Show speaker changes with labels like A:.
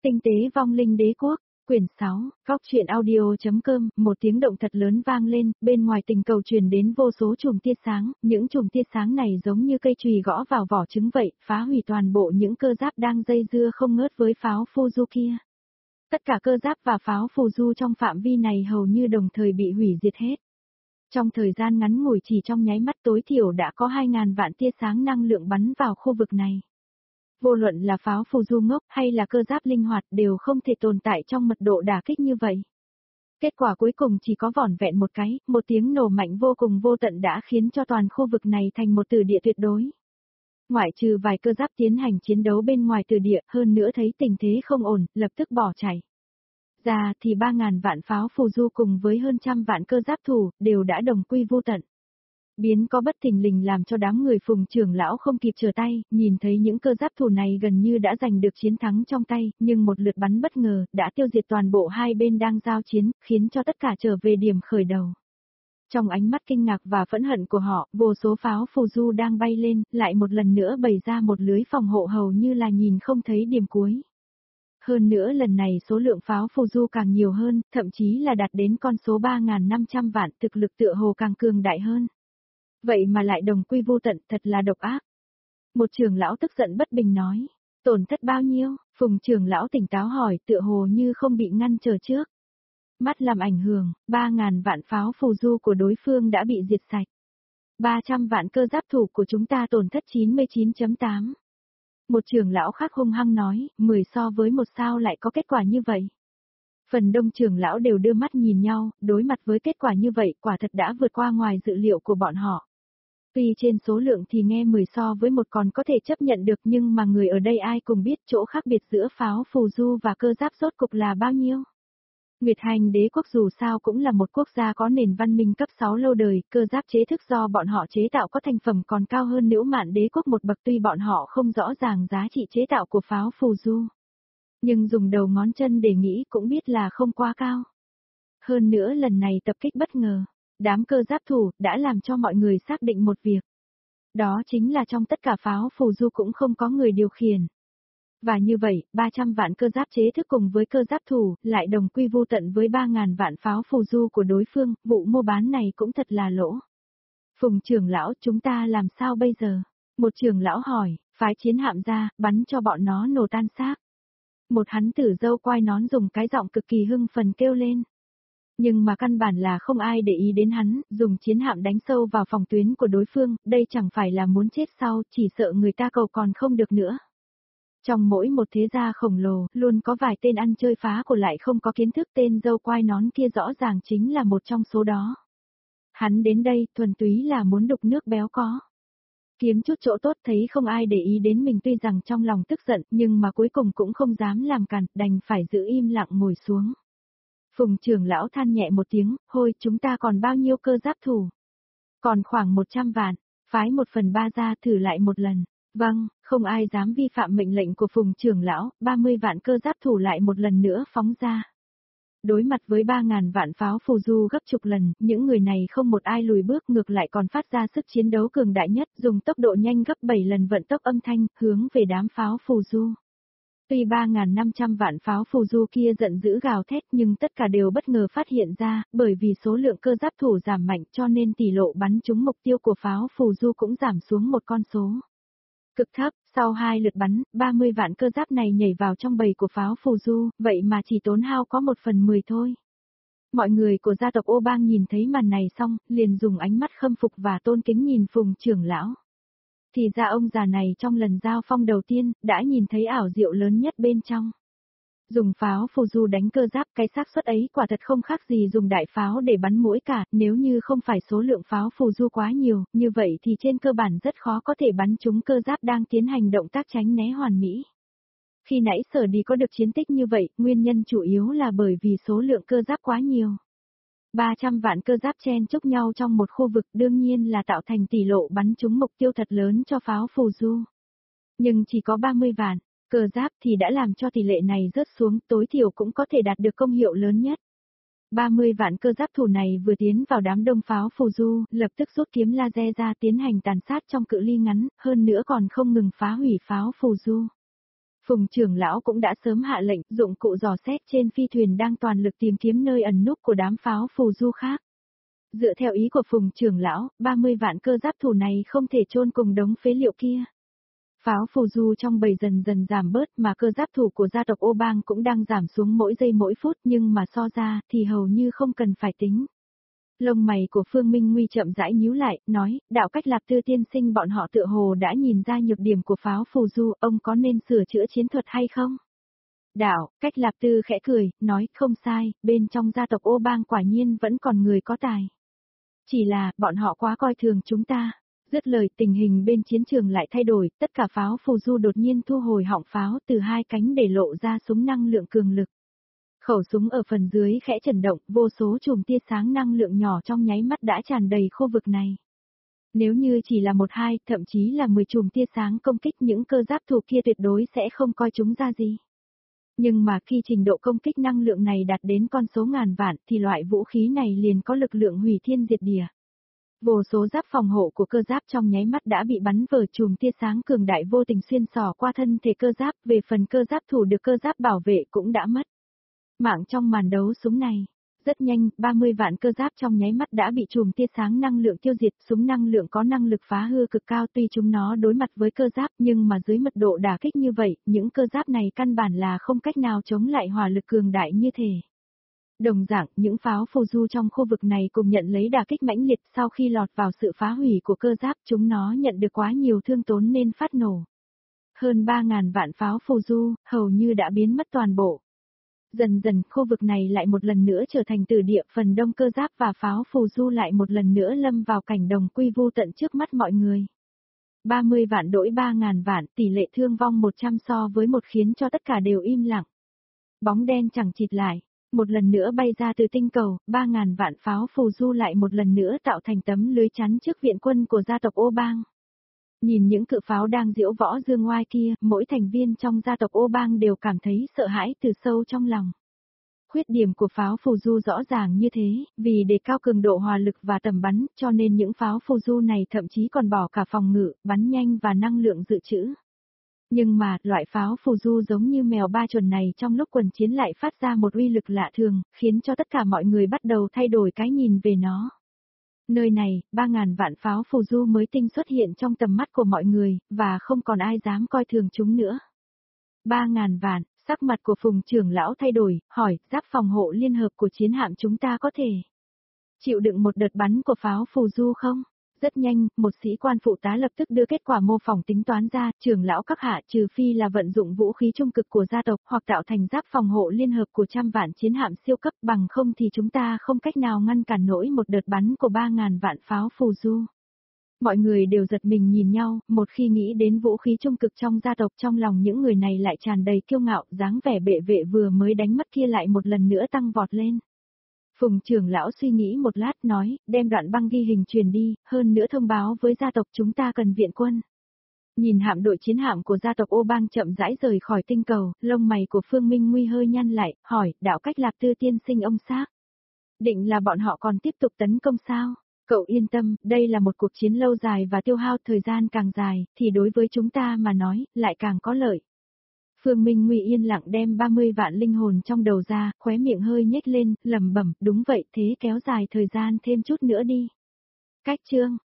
A: Tinh tế vong linh đế quốc, quyển 6, góc truyện audio.com, một tiếng động thật lớn vang lên, bên ngoài tình cầu truyền đến vô số chùm tia sáng, những chùm tia sáng này giống như cây chùy gõ vào vỏ trứng vậy, phá hủy toàn bộ những cơ giáp đang dây dưa không ngớt với pháo Fuzu kia. Tất cả cơ giáp và pháo Fuzu trong phạm vi này hầu như đồng thời bị hủy diệt hết. Trong thời gian ngắn ngủi chỉ trong nháy mắt tối thiểu đã có 2.000 vạn tia sáng năng lượng bắn vào khu vực này. Vô luận là pháo Fuzu ngốc hay là cơ giáp linh hoạt đều không thể tồn tại trong mật độ đả kích như vậy. Kết quả cuối cùng chỉ có vỏn vẹn một cái, một tiếng nổ mạnh vô cùng vô tận đã khiến cho toàn khu vực này thành một tử địa tuyệt đối. Ngoại trừ vài cơ giáp tiến hành chiến đấu bên ngoài tử địa, hơn nữa thấy tình thế không ổn, lập tức bỏ chạy. Ra thì 3.000 vạn pháo Fuzu cùng với hơn trăm vạn cơ giáp thủ, đều đã đồng quy vô tận. Biến có bất thình lình làm cho đám người Phùng trưởng lão không kịp trở tay, nhìn thấy những cơ giáp thủ này gần như đã giành được chiến thắng trong tay, nhưng một lượt bắn bất ngờ, đã tiêu diệt toàn bộ hai bên đang giao chiến, khiến cho tất cả trở về điểm khởi đầu. Trong ánh mắt kinh ngạc và phẫn hận của họ, vô số pháo Fuzu đang bay lên, lại một lần nữa bày ra một lưới phòng hộ hầu như là nhìn không thấy điểm cuối. Hơn nữa lần này số lượng pháo Fuzu càng nhiều hơn, thậm chí là đạt đến con số 3.500 vạn, thực lực tựa hồ càng cường đại hơn. Vậy mà lại đồng quy vô tận, thật là độc ác. Một trưởng lão tức giận bất bình nói, tổn thất bao nhiêu? Phùng trưởng lão tỉnh táo hỏi, tựa hồ như không bị ngăn trở trước. Mắt làm ảnh hưởng, 3.000 vạn pháo Fuzu của đối phương đã bị diệt sạch. 300 vạn cơ giáp thủ của chúng ta tổn thất 99.8. Một trưởng lão khác hung hăng nói, 10 so với 1 sao lại có kết quả như vậy. Phần đông trưởng lão đều đưa mắt nhìn nhau, đối mặt với kết quả như vậy quả thật đã vượt qua ngoài dự liệu của bọn họ. Tuy trên số lượng thì nghe 10 so với 1 còn có thể chấp nhận được nhưng mà người ở đây ai cùng biết chỗ khác biệt giữa pháo Fuzu và cơ giáp rốt cục là bao nhiêu. Nguyệt Hành đế quốc dù sao cũng là một quốc gia có nền văn minh cấp 6 lâu đời, cơ giáp chế thức do bọn họ chế tạo có thành phẩm còn cao hơn Liễu Mạn đế quốc một bậc tuy bọn họ không rõ ràng giá trị chế tạo của pháo Fuzu. Nhưng dùng đầu ngón chân để nghĩ cũng biết là không quá cao. Hơn nữa lần này tập kích bất ngờ, đám cơ giáp thủ đã làm cho mọi người xác định một việc. Đó chính là trong tất cả pháo Fuzu cũng không có người điều khiển. Và như vậy, 300 vạn cơ giáp chế thức cùng với cơ giáp thủ lại đồng quy vô tận với 3.000 vạn pháo Fuzu của đối phương, vụ mua bán này cũng thật là lỗ. Phùng trưởng lão, chúng ta làm sao bây giờ? Một trưởng lão hỏi, phái chiến hạm ra, bắn cho bọn nó nổ tan xác. Một hắn tử dâu quai nón dùng cái giọng cực kỳ hưng phấn kêu lên. Nhưng mà căn bản là không ai để ý đến hắn, dùng chiến hạm đánh sâu vào phòng tuyến của đối phương, đây chẳng phải là muốn chết sau, chỉ sợ người ta cầu còn không được nữa. Trong mỗi một thế gia khổng lồ, luôn có vài tên ăn chơi phá của lại không có kiến thức, tên dâu quai nón kia rõ ràng chính là một trong số đó. Hắn đến đây, thuần túy là muốn đục nước béo có. Kiếm chút chỗ tốt thấy không ai để ý đến mình tuy rằng trong lòng tức giận, nhưng mà cuối cùng cũng không dám làm cản, đành phải giữ im lặng ngồi xuống. Phùng trưởng lão than nhẹ một tiếng, hôi chúng ta còn bao nhiêu cơ giáp thủ? Còn khoảng 100 vạn, phái 1/3 ra thử lại một lần. Vâng, không ai dám vi phạm mệnh lệnh của Phùng trưởng lão, 30 vạn cơ giáp thủ lại một lần nữa phóng ra. Đối mặt với 3.000 vạn pháo Fuzu gấp chục lần, những người này không một ai lùi bước ngược lại còn phát ra sức chiến đấu cường đại nhất, dùng tốc độ nhanh gấp 7 lần vận tốc âm thanh, hướng về đám pháo Fuzu. Tuy 3.500 vạn pháo Fuzu kia giận dữ gào thét nhưng tất cả đều bất ngờ phát hiện ra, bởi vì số lượng cơ giáp thủ giảm mạnh cho nên tỷ lệ bắn trúng mục tiêu của pháo Fuzu cũng giảm xuống một con số cực thấp. Sau 2 lượt bắn, 30 vạn cơ giáp này nhảy vào trong bầy của pháo Fuzu, vậy mà chỉ tốn hao có 1/10 thôi. Mọi người của gia tộc Ô Bang nhìn thấy màn này xong, liền dùng ánh mắt khâm phục và tôn kính nhìn Phùng trưởng lão. Thì ra ông già này trong lần giao phong đầu tiên, đã nhìn thấy ảo diệu lớn nhất bên trong. Dùng pháo Fuzu đánh cơ giáp, cái xác suất ấy quả thật không khác gì dùng đại pháo để bắn mũi cả, nếu như không phải số lượng pháo Fuzu quá nhiều, như vậy thì trên cơ bản rất khó có thể bắn trúng cơ giáp đang tiến hành động tác tránh né hoàn mỹ. Khi nãy Sở Đi có được chiến tích như vậy, nguyên nhân chủ yếu là bởi vì số lượng cơ giáp quá nhiều. 300 vạn cơ giáp chen chúc nhau trong một khu vực đương nhiên là tạo thành tỷ lệ bắn trúng mục tiêu thật lớn cho pháo Fuzu. Nhưng chỉ có 30 vạn. Cơ giáp thì đã làm cho tỷ lệ này rớt xuống, tối thiểu cũng có thể đạt được công hiệu lớn nhất. 30 vạn cơ giáp thủ này vừa tiến vào đám đông pháo Fuzu, lập tức rút kiếm laser ra tiến hành tàn sát trong cự ly ngắn, hơn nữa còn không ngừng phá hủy pháo Fuzu. Phùng trưởng lão cũng đã sớm hạ lệnh, dụng cụ dò xét trên phi thuyền đang toàn lực tìm kiếm nơi ẩn núp của đám pháo phù du khác. Dựa theo ý của Phùng trưởng lão, 30 vạn cơ giáp thủ này không thể chôn cùng đống phế liệu kia. Pháo phù du trong bầy dần dần giảm bớt mà cơ giáp thủ của gia tộc Ô Bang cũng đang giảm xuống mỗi giây mỗi phút, nhưng mà so ra thì hầu như không cần phải tính. Lông mày của Phương Minh Nguy chậm rãi nhíu lại, nói, đạo cách Lạp Tư tiên sinh bọn họ tựa hồ đã nhìn ra nhược điểm của pháo phù du, ông có nên sửa chữa chiến thuật hay không? Đạo, cách Lạp Tư khẽ cười, nói, không sai, bên trong gia tộc Ô Bang quả nhiên vẫn còn người có tài. Chỉ là, bọn họ quá coi thường chúng ta. Dứt lời, tình hình bên chiến trường lại thay đổi, tất cả pháo phù du đột nhiên thu hồi họng pháo từ hai cánh để lộ ra súng năng lượng cường lực. Khẩu súng ở phần dưới khẽ chấn động, vô số chùm tia sáng năng lượng nhỏ trong nháy mắt đã tràn đầy khu vực này. Nếu như chỉ là 1-2, thậm chí là 10 chùm tia sáng công kích, những cơ giáp thủ kia tuyệt đối sẽ không coi chúng ra gì. Nhưng mà khi trình độ công kích năng lượng này đạt đến con số ngàn vạn thì loại vũ khí này liền có lực lượng hủy thiên diệt địa. Vô số giáp phòng hộ của cơ giáp trong nháy mắt đã bị bắn vỡ, chùm tia sáng cường đại vô tình xuyên xỏ qua thân thể cơ giáp, về phần cơ giáp thủ được cơ giáp bảo vệ cũng đã mất. Mạng trong màn đấu súng này, rất nhanh, 30 vạn cơ giáp trong nháy mắt đã bị chùm tia sáng năng lượng tiêu diệt, súng năng lượng có năng lực phá hư cực cao, tuy chúng nó đối mặt với cơ giáp nhưng mà dưới mật độ đả kích như vậy, những cơ giáp này căn bản là không cách nào chống lại hỏa lực cường đại như thể. Đồng dạng, những pháo phù du trong khu vực này cùng nhận lấy đả kích mãnh liệt, sau khi lọt vào sự phá hủy của cơ giáp, chúng nó nhận được quá nhiều thương tổn nên phát nổ. Hơn 3.000 vạn pháo phù du, hầu như đã biến mất toàn bộ. Dần dần, khu vực này lại một lần nữa trở thành tử địa, phần đông cơ giáp và pháo phù du lại một lần nữa lâm vào cảnh đồng quy vu tận trước mắt mọi người. 30 vạn đổi 3.000 vạn, tỷ lệ thương vong 100 so với 1 khiến cho tất cả đều im lặng. Bóng đen chẳng chịt lại, một lần nữa bay ra từ tinh cầu, 3.000 vạn pháo phù du lại một lần nữa tạo thành tấm lưới chắn trước viện quân của gia tộc Ô Bang. Nhìn những cự pháo đang diễu võ dương ngoai kia, mỗi thành viên trong gia tộc Ô Bang đều cảm thấy sợ hãi từ sâu trong lòng. Khuyết điểm của pháo phù du rõ ràng như thế, vì để cao cường độ hỏa lực và tầm bắn, cho nên những pháo phù du này thậm chí còn bỏ cả phòng ngự, bắn nhanh và năng lượng dự trữ. Nhưng mà, loại pháo phù du giống như mèo ba chuồn này trong lúc quần chiến lại phát ra một uy lực lạ thường, khiến cho tất cả mọi người bắt đầu thay đổi cái nhìn về nó. Nơi này, 3.000 vạn pháo phù du mới tinh xuất hiện trong tầm mắt của mọi người, và không còn ai dám coi thường chúng nữa. 3.000 vạn, sắc mặt của Phùng trưởng lão thay đổi, hỏi, giáp phòng hộ liên hợp của chiến hạm chúng ta có thể chịu đựng một đợt bắn của pháo phù du không? Rất nhanh, một sĩ quan phụ tá lập tức đưa kết quả mô phỏng tính toán ra, trưởng lão các hạ, trừ phi là vận dụng vũ khí trung cực của gia tộc hoặc tạo thành giáp phòng hộ liên hợp của trăm vạn chiến hạm siêu cấp, bằng không thì chúng ta không cách nào ngăn cản nổi một đợt bắn của 3.000 vạn pháo phù du. Mọi người đều giật mình nhìn nhau, một khi nghĩ đến vũ khí trung cực trong gia tộc, trong lòng những người này lại tràn đầy kiêu ngạo, dáng vẻ bệ vệ vừa mới đánh mất kia lại một lần nữa tăng vọt lên. Phùng trưởng lão suy nghĩ một lát nói, đem đoạn băng ghi hình truyền đi, hơn nữa thông báo với gia tộc chúng ta cần viện quân. Nhìn hạm đội chiến hạm của gia tộc Ô Bang chậm rãi rời khỏi tinh cầu, lông mày của Phương Minh Nguy hơi nhăn lại, hỏi, đạo cách Lạp Tư tiên sinh ông xác định là bọn họ còn tiếp tục tấn công sao? Cậu yên tâm, đây là một cuộc chiến lâu dài và tiêu hao thời gian càng dài, thì đối với chúng ta mà nói, lại càng có lợi. Phương Minh Nguy yên lặng đem 30 vạn linh hồn trong đầu ra, khóe miệng hơi nhếch lên, lẩm bẩm, đúng vậy, thế kéo dài thời gian thêm chút nữa đi. Cách chương